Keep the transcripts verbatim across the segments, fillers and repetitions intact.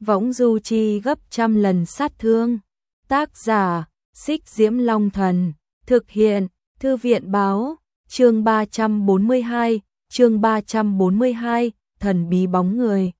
võng du chi gấp trăm lần sát thương. Tác giả, Xích Diễm Long Thần, thực hiện, Thư viện báo, chương ba trăm bốn mươi hai, chương ba trăm bốn mươi hai, thần bí bóng người.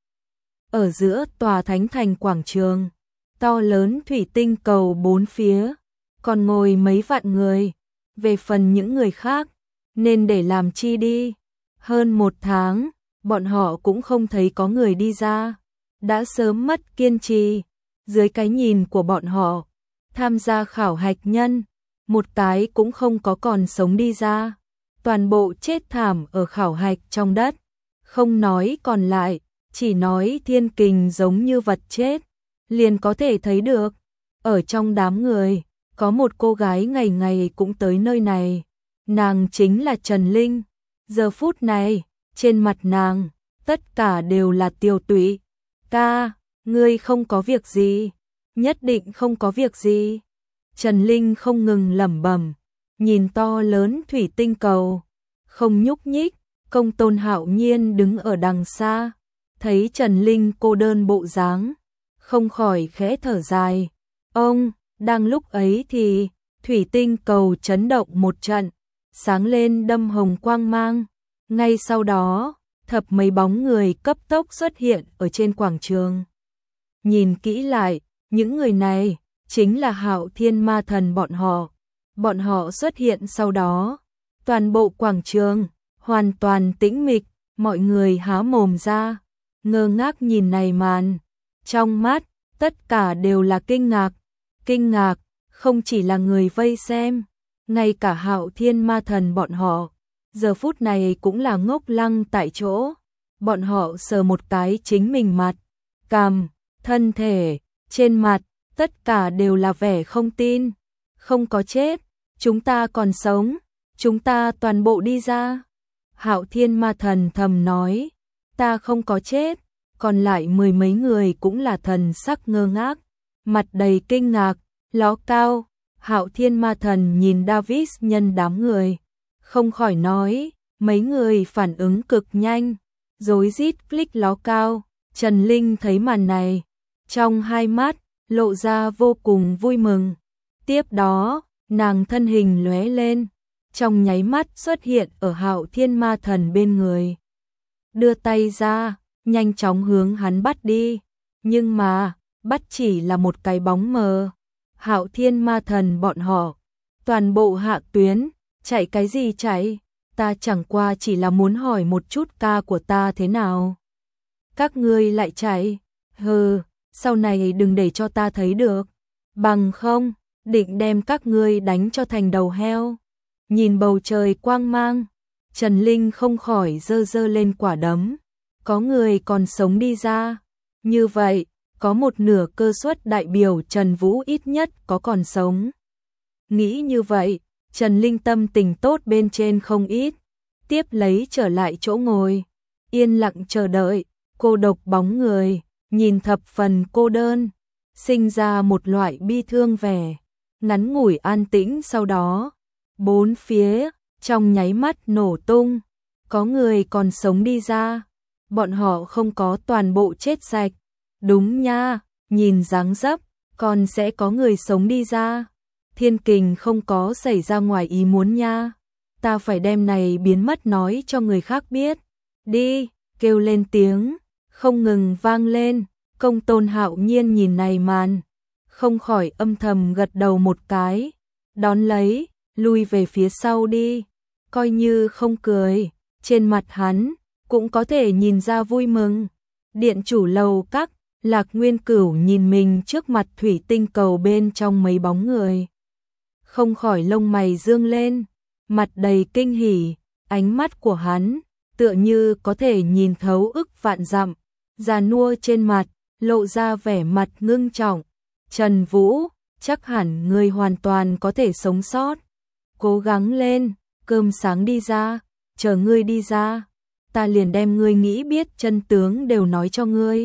Ở giữa tòa thánh thành quảng trường, to lớn thủy tinh cầu bốn phía, còn ngồi mấy vạn người, về phần những người khác, nên để làm chi đi. Hơn một tháng, bọn họ cũng không thấy có người đi ra, đã sớm mất kiên trì. Dưới cái nhìn của bọn họ, tham gia khảo hạch nhân, một cái cũng không có còn sống đi ra, toàn bộ chết thảm ở khảo hạch trong đất. Không nói còn lại, chỉ nói thiên kình giống như vật chết, liền có thể thấy được. Ở trong đám người, có một cô gái ngày ngày cũng tới nơi này, nàng chính là Trần Linh. Giờ phút này, trên mặt nàng, tất cả đều là tiêu tụy. Ca, ngươi không có việc gì, nhất định không có việc gì. Trần Linh không ngừng lẩm bẩm, nhìn to lớn thủy tinh cầu, không nhúc nhích. Công Tôn Hạo Nhiên đứng ở đằng xa, thấy Trần Linh cô đơn bộ dáng, không khỏi khẽ thở dài. Ông, đang lúc ấy thì, thủy tinh cầu chấn động một trận, sáng lên đâm hồng quang mang. Ngay sau đó, thập mấy bóng người cấp tốc xuất hiện ở trên quảng trường. Nhìn kỹ lại, những người này chính là Hạo Thiên Ma Thần bọn họ. Bọn họ xuất hiện sau đó, toàn bộ quảng trường hoàn toàn tĩnh mịch, mọi người há mồm ra, ngơ ngác nhìn này màn. Trong mắt, tất cả đều là kinh ngạc. Kinh ngạc, không chỉ là người vây xem, ngay cả Hạo Thiên Ma Thần bọn họ, giờ phút này cũng là ngốc lăng tại chỗ. Bọn họ sờ một cái chính mình mặt, cằm, thân thể, trên mặt, tất cả đều là vẻ không tin. Không có chết, chúng ta còn sống, chúng ta toàn bộ đi ra. Hạo Thiên Ma Thần thầm nói, ta không có chết. Còn lại mười mấy người cũng là thần sắc ngơ ngác, mặt đầy kinh ngạc. Ló Cao, Hạo Thiên Ma Thần nhìn Davis nhân đám người, không khỏi nói, mấy người phản ứng cực nhanh, rối rít click Ló Cao. Trần Linh thấy màn này, trong hai mắt lộ ra vô cùng vui mừng. Tiếp đó, nàng thân hình lóe lên, trong nháy mắt xuất hiện ở Hạo Thiên Ma Thần bên người, đưa tay ra, nhanh chóng hướng hắn bắt đi. Nhưng mà, bắt chỉ là một cái bóng mờ. Hạo Thiên Ma Thần bọn họ, toàn bộ hạ tuyến, chạy cái gì chạy? Ta chẳng qua chỉ là muốn hỏi một chút ca của ta thế nào. Các ngươi lại chạy? Hừ, sau này đừng để cho ta thấy được. Bằng không, định đem các ngươi đánh cho thành đầu heo. Nhìn bầu trời quang mang, Trần Linh không khỏi giơ giơ lên quả đấm. Có người còn sống đi ra. Như vậy, có một nửa cơ suất đại biểu Trần Vũ ít nhất có còn sống. Nghĩ như vậy, Trần Linh tâm tình tốt bên trên không ít. Tiếp lấy trở lại chỗ ngồi, yên lặng chờ đợi. Cô độc bóng người, nhìn thập phần cô đơn, sinh ra một loại bi thương vẻ. Ngắn ngủi an tĩnh sau đó, bốn phía, trong nháy mắt nổ tung. Có người còn sống đi ra. Bọn họ không có toàn bộ chết sạch. Đúng nha, nhìn dáng dấp, còn sẽ có người sống đi ra. Thiên kình không có xảy ra ngoài ý muốn nha. Ta phải đem này biến mất nói cho người khác biết. Đi, kêu lên tiếng, không ngừng vang lên. Công Tôn Hạo Nhiên nhìn này màn, không khỏi âm thầm gật đầu một cái. Đón lấy, lui về phía sau đi. Coi như không cười, trên mặt hắn cũng có thể nhìn ra vui mừng. Điện chủ lầu các, Lạc Nguyên Cửu nhìn mình trước mặt thủy tinh cầu bên trong mấy bóng người, không khỏi lông mày dương lên, mặt đầy kinh hỉ. Ánh mắt của hắn tựa như có thể nhìn thấu ức vạn dặm, già nua trên mặt lộ ra vẻ mặt ngưng trọng. Trần Vũ, chắc hẳn ngươi hoàn toàn có thể sống sót. Cố gắng lên, cơm sáng đi ra, chờ ngươi đi ra, ta liền đem ngươi nghĩ biết chân tướng đều nói cho ngươi.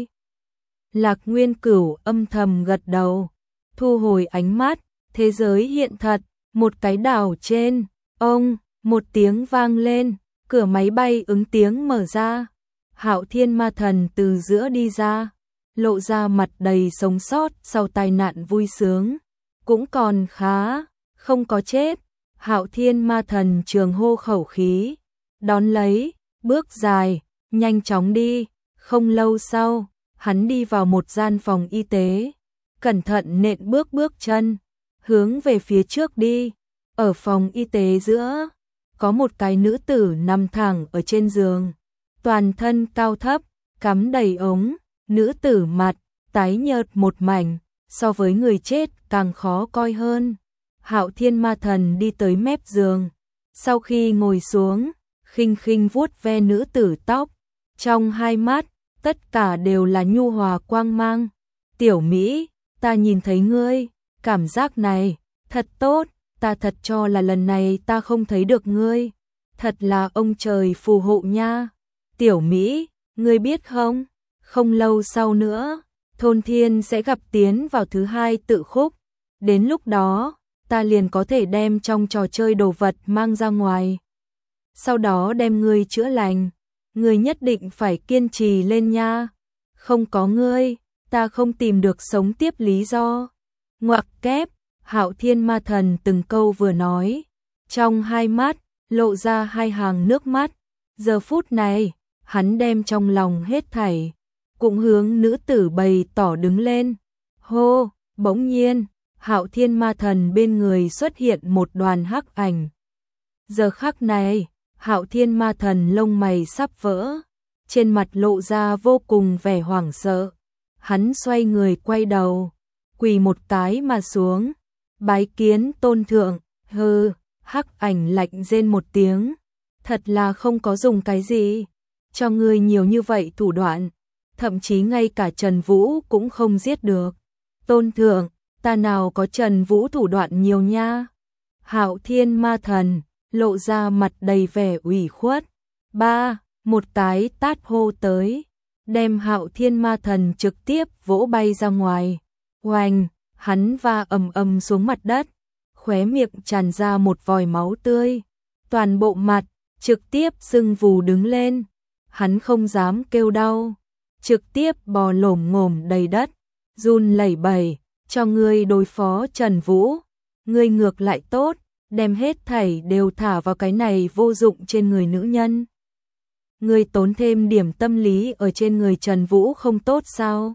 Lạc Nguyên Cửu âm thầm gật đầu, thu hồi ánh mắt. Thế giới hiện thật, một cái đảo trên, ông, một tiếng vang lên, cửa máy bay ứng tiếng mở ra. Hạo Thiên Ma Thần từ giữa đi ra, lộ ra mặt đầy sống sót sau tai nạn vui sướng. Cũng còn khá, không có chết. Hạo Thiên Ma Thần trường hô khẩu khí, đón lấy, bước dài, nhanh chóng đi. Không lâu sau, hắn đi vào một gian phòng y tế, cẩn thận nện bước bước chân, hướng về phía trước đi. Ở phòng y tế giữa, có một cái nữ tử nằm thẳng ở trên giường, toàn thân cao thấp, cắm đầy ống. Nữ tử mặt tái nhợt một mảnh, so với người chết càng khó coi hơn. Hạo Thiên Ma Thần đi tới mép giường, sau khi ngồi xuống, khinh khinh vuốt ve nữ tử tóc, trong hai mắt tất cả đều là nhu hòa quang mang. Tiểu Mỹ, ta nhìn thấy ngươi, cảm giác này thật tốt, ta thật cho là lần này ta không thấy được ngươi, thật là ông trời phù hộ nha. Tiểu Mỹ, ngươi biết không, không lâu sau nữa, Thôn Thiên sẽ gặp tiến vào thứ hai tự khúc, đến lúc đó, ta liền có thể đem trong trò chơi đồ vật mang ra ngoài, sau đó đem ngươi chữa lành. Ngươi nhất định phải kiên trì lên nha, không có ngươi, ta không tìm được sống tiếp lý do. Ngoặc kép, Hạo Thiên Ma Thần từng câu vừa nói, trong hai mắt lộ ra hai hàng nước mắt. Giờ phút này, hắn đem trong lòng hết thảy cũng hướng nữ tử bày tỏ đứng lên. Hô, bỗng nhiên, Hạo Thiên Ma Thần bên người xuất hiện một đoàn hắc ảnh. Giờ khắc này, Hạo Thiên Ma Thần lông mày sắp vỡ, trên mặt lộ ra vô cùng vẻ hoảng sợ. Hắn xoay người quay đầu, quỳ một cái mà xuống, bái kiến tôn thượng. Hừ, hắc ảnh lạnh rên một tiếng, thật là không có dùng cái gì, cho ngươi nhiều như vậy thủ đoạn, thậm chí ngay cả Trần Vũ cũng không giết được. Tôn thượng, ta nào có Trần Vũ thủ đoạn nhiều nha. Hạo Thiên Ma Thần lộ ra mặt đầy vẻ ủy khuất. Ba, một cái tát hô tới, đem Hạo Thiên Ma Thần trực tiếp vỗ bay ra ngoài. Oanh, hắn va ầm ầm xuống mặt đất, khóe miệng tràn ra một vòi máu tươi, toàn bộ mặt trực tiếp sưng vù đứng lên. Hắn không dám kêu đau, trực tiếp bò lổm ngổm đầy đất, run lẩy bẩy, cho ngươi đối phó Trần Vũ, ngươi ngược lại tốt, đem hết thảy đều thả vào cái này vô dụng trên người nữ nhân. Ngươi tốn thêm điểm tâm lý ở trên người Trần Vũ không tốt sao?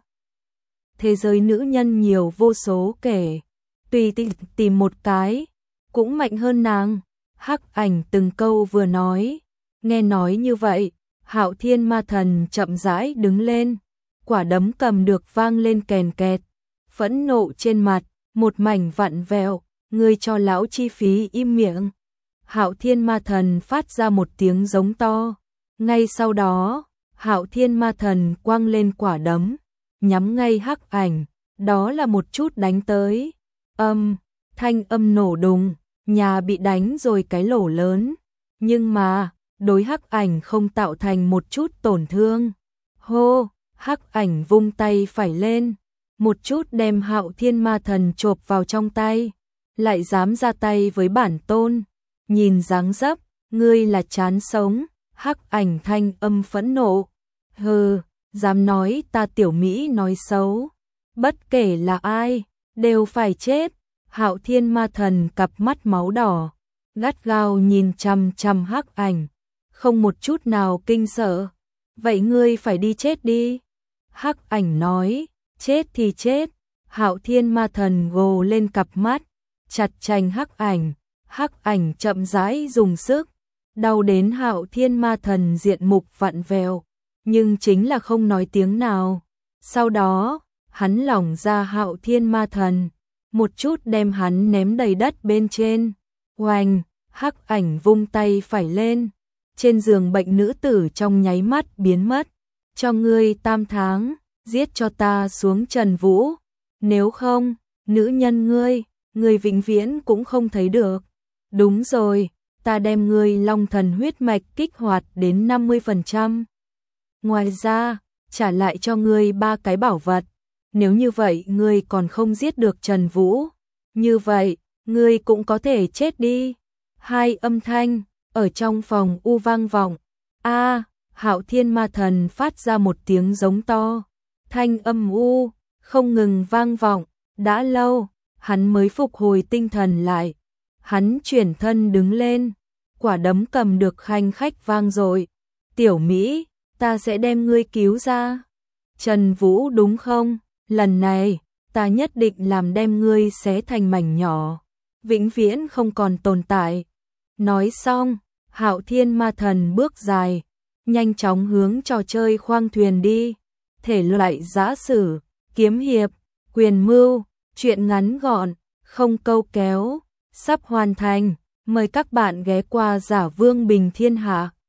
Thế giới nữ nhân nhiều vô số kể, tùy tìm, tìm một cái, cũng mạnh hơn nàng. Hắc ảnh từng câu vừa nói, nghe nói như vậy, Hạo Thiên Ma Thần chậm rãi đứng lên, quả đấm cầm được vang lên kèn kẹt, phẫn nộ trên mặt, một mảnh vặn vẹo. Ngươi cho lão chi phí im miệng. Hạo Thiên Ma Thần phát ra một tiếng giống to. Ngay sau đó, Hạo Thiên Ma Thần quăng lên quả đấm, nhắm ngay hắc ảnh, đó là một chút đánh tới. Âm, thanh âm nổ đùng, nhà bị đánh rồi cái lỗ lớn, nhưng mà, đối hắc ảnh không tạo thành một chút tổn thương. Hô, hắc ảnh vung tay phải lên, một chút đem Hạo Thiên Ma Thần chộp vào trong tay. Lại dám ra tay với bản tôn, nhìn dáng dấp, ngươi là chán sống. Hắc ảnh thanh âm phẫn nộ, hừ, dám nói ta Tiểu Mỹ nói xấu, bất kể là ai, đều phải chết. Hạo Thiên Ma Thần cặp mắt máu đỏ, gắt gao nhìn chằm chằm hắc ảnh, không một chút nào kinh sợ. Vậy ngươi phải đi chết đi. Hắc ảnh nói, chết thì chết. Hạo Thiên Ma Thần gồ lên cặp mắt, chặt chành hắc ảnh, hắc ảnh chậm rãi dùng sức, đau đến Hạo Thiên Ma Thần diện mục vặn vẹo, nhưng chính là không nói tiếng nào. Sau đó, hắn lỏng ra Hạo Thiên Ma Thần, một chút đem hắn ném đầy đất bên trên. Oanh, hắc ảnh vung tay phải lên, trên giường bệnh nữ tử trong nháy mắt biến mất. Cho ngươi tam tháng, giết cho ta xuống Trần Vũ, nếu không, nữ nhân ngươi, ngươi vĩnh viễn cũng không thấy được. Đúng rồi, ta đem ngươi Long Thần huyết mạch kích hoạt đến năm mươi phần trăm. Ngoài ra, trả lại cho ngươi ba cái bảo vật. Nếu như vậy ngươi còn không giết được Trần Vũ, như vậy, ngươi cũng có thể chết đi. Hai âm thanh ở trong phòng u vang vọng. A, Hạo Thiên Ma Thần phát ra một tiếng giống to, thanh âm u, không ngừng vang vọng, đã lâu, hắn mới phục hồi tinh thần lại. Hắn chuyển thân đứng lên, quả đấm cầm được khanh khách vang dội. Tiểu Mỹ, ta sẽ đem ngươi cứu ra. Trần Vũ đúng không? Lần này, ta nhất định làm đem ngươi xé thành mảnh nhỏ, vĩnh viễn không còn tồn tại. Nói xong, Hạo Thiên Ma Thần bước dài, nhanh chóng hướng trò chơi khoang thuyền đi. Thể loại giã sử, kiếm hiệp, quyền mưu, truyện ngắn gọn, không câu kéo, sắp hoàn thành. Mời các bạn ghé qua Giả Vương Bình Thiên Hạ.